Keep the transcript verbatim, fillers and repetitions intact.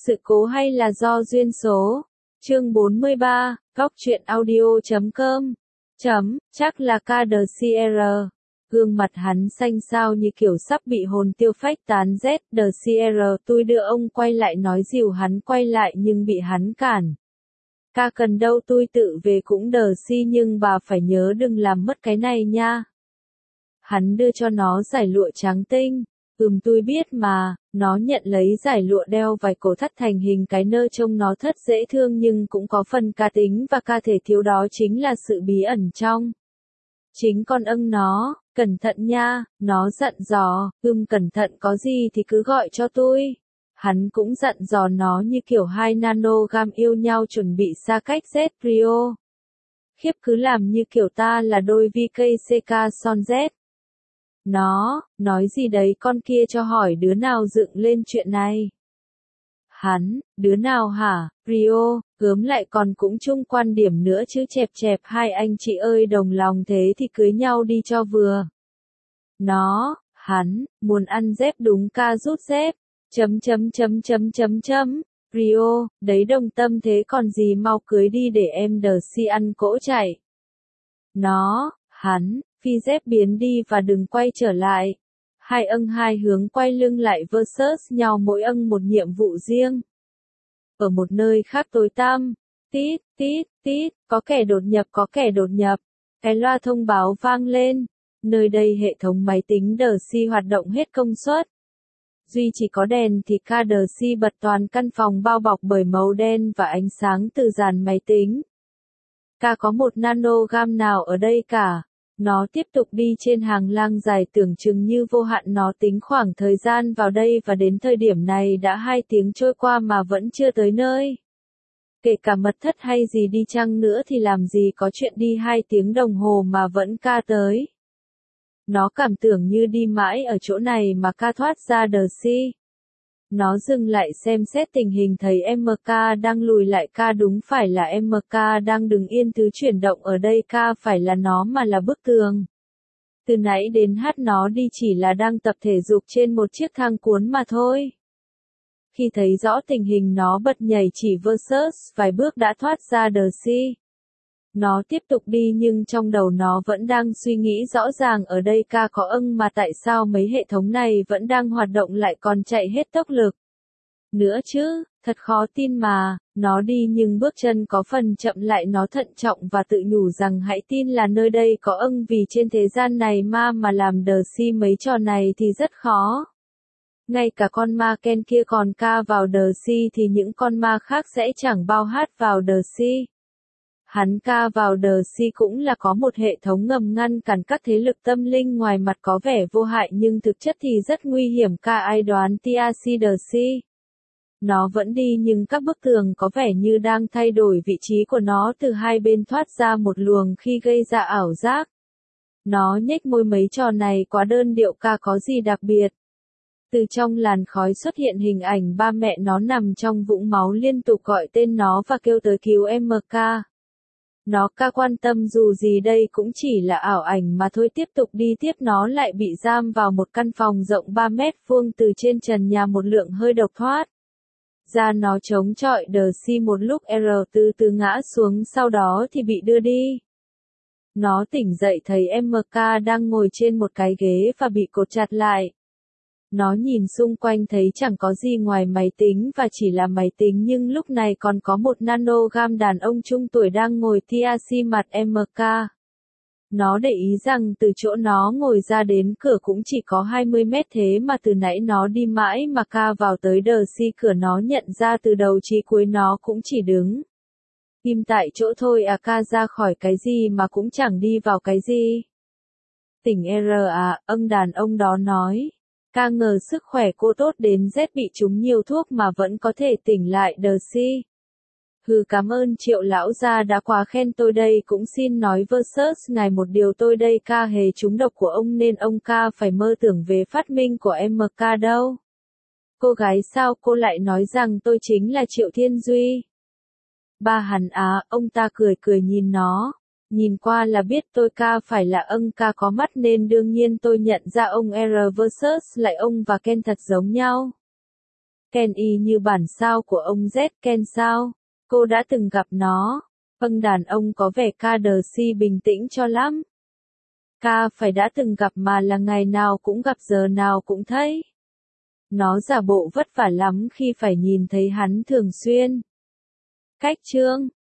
Sự cố hay là do duyên số? Chương bốn mươi ba, góc truyện audio chấm com. Chấm, chắc là ca đê xê rờ. Gương mặt hắn xanh xao như kiểu sắp bị hồn tiêu phách tán Z. đê xê rờ tôi đưa ông quay lại nói dìu hắn quay lại nhưng bị hắn cản. Ca cần đâu tôi tự về cũng đê xê nhưng bà phải nhớ đừng làm mất cái này nha. Hắn đưa cho nó giải lụa trắng tinh. Ừm tôi biết mà, nó nhận lấy giải lụa đeo vài cổ thắt thành hình cái nơ trông nó thất dễ thương nhưng cũng có phần cá tính và ca thể thiếu đó chính là sự bí ẩn trong. Chính con ưng nó, cẩn thận nha, nó dặn dò, ừm cẩn thận có gì thì cứ gọi cho tôi. Hắn cũng dặn dò nó như kiểu hai nanogam yêu nhau chuẩn bị xa cách Z Rio. Khiếp cứ làm như kiểu ta là đôi vê ca xê ca son Z. Nó, nói gì đấy con kia cho hỏi đứa nào dựng lên chuyện này. Hắn, đứa nào hả, Rio, gớm lại còn cũng chung quan điểm nữa chứ chẹp chẹp hai anh chị ơi đồng lòng thế thì cưới nhau đi cho vừa. Nó, hắn, muốn ăn dép đúng ca rút dép, chấm chấm chấm chấm chấm chấm, Rio, đấy đồng tâm thế còn gì mau cưới đi để em đờ si ăn cỗ chạy. Nó, hắn, phi dép biến đi và đừng quay trở lại. Hai âng hai hướng quay lưng lại versus nhau mỗi âng một nhiệm vụ riêng. Ở một nơi khác tối tăm, tít, tít, tít, có kẻ đột nhập có kẻ đột nhập. Cái loa thông báo vang lên. Nơi đây hệ thống máy tính đê xê hoạt động hết công suất. Duy chỉ có đèn thì ca đê xê bật toàn căn phòng bao bọc bởi màu đen và ánh sáng từ dàn máy tính. Ca có một nanogam nào ở đây cả. Nó tiếp tục đi trên hàng lang dài tưởng chừng như vô hạn nó tính khoảng thời gian vào đây và đến thời điểm này đã hai tiếng trôi qua mà vẫn chưa tới nơi. Kể cả mật thất hay gì đi chăng nữa thì làm gì có chuyện đi hai tiếng đồng hồ mà vẫn ca tới. Nó cảm tưởng như đi mãi ở chỗ này mà ca thoát ra đê xê. Nó dừng lại xem xét tình hình thấy em ca đang lùi lại ca đúng phải là em ca đang đứng yên thứ chuyển động ở đây ca phải là nó mà là bức tường. Từ nãy đến hát nó đi chỉ là đang tập thể dục trên một chiếc thang cuốn mà thôi. Khi thấy rõ tình hình nó bật nhảy chỉ versus vài bước đã thoát ra đê xê. Nó tiếp tục đi nhưng trong đầu nó vẫn đang suy nghĩ rõ ràng ở đây ca có ưng mà tại sao mấy hệ thống này vẫn đang hoạt động lại còn chạy hết tốc lực. Nữa chứ, thật khó tin mà, nó đi nhưng bước chân có phần chậm lại nó thận trọng và tự nhủ rằng hãy tin là nơi đây có ưng vì trên thế gian này ma mà làm đê xê mấy trò này thì rất khó. Ngay cả con ma Ken kia còn ca vào đê xê thì những con ma khác sẽ chẳng bao hát vào đê xê. Hắn ca vào đê xê cũng là có một hệ thống ngầm ngăn cản các thế lực tâm linh ngoài mặt có vẻ vô hại nhưng thực chất thì rất nguy hiểm ca ai đoán tê rờ xê đê xê. Nó vẫn đi nhưng các bức tường có vẻ như đang thay đổi vị trí của nó từ hai bên thoát ra một luồng khi gây ra ảo giác. Nó nhếch môi mấy trò này quá đơn điệu ca có gì đặc biệt. Từ trong làn khói xuất hiện hình ảnh ba mẹ nó nằm trong vũng máu liên tục gọi tên nó và kêu tới cứu em ca. Nó ca quan tâm dù gì đây cũng chỉ là ảo ảnh mà thôi tiếp tục đi tiếp nó lại bị giam vào một căn phòng rộng ba mét vuông từ trên trần nhà một lượng hơi độc thoát. Ra nó chống chọi đê xê một lúc R từ từ ngã xuống sau đó thì bị đưa đi. Nó tỉnh dậy thấy em ca đang ngồi trên một cái ghế và bị cột chặt lại. Nó nhìn xung quanh thấy chẳng có gì ngoài máy tính và chỉ là máy tính nhưng lúc này còn có một nanogam đàn ông trung tuổi đang ngồi tê rờ xê mặt em ca. Nó để ý rằng từ chỗ nó ngồi ra đến cửa cũng chỉ có hai mươi mét thế mà từ nãy nó đi mãi mà ca vào tới đê xê cửa nó nhận ra từ đầu chí cuối nó cũng chỉ đứng. Im tại chỗ thôi à ca ra khỏi cái gì mà cũng chẳng đi vào cái gì. Tỉnh R à, âng đàn ông đó nói. Ca ngờ sức khỏe cô tốt đến Z bị trúng nhiều thuốc mà vẫn có thể tỉnh lại đê xê. Hừ cảm ơn Triệu lão gia đã quá khen tôi đây cũng xin nói versus ngài một điều tôi đây ca hề trúng độc của ông nên ông ca phải mơ tưởng về phát minh của em ca đâu. Cô gái sao cô lại nói rằng tôi chính là Triệu Thiên Duy. Ba hắn á, ông ta cười cười nhìn nó. Nhìn qua là biết tôi ca phải là âng ca có mắt nên đương nhiên tôi nhận ra ông R versus lại ông và Ken thật giống nhau. Ken y như bản sao của ông Z Ken sao? Cô đã từng gặp nó. Vâng, đàn ông có vẻ ca đờ si bình tĩnh cho lắm. Ca phải đã từng gặp mà là ngày nào cũng gặp giờ nào cũng thấy. Nó giả bộ vất vả lắm khi phải nhìn thấy hắn thường xuyên. Cách chương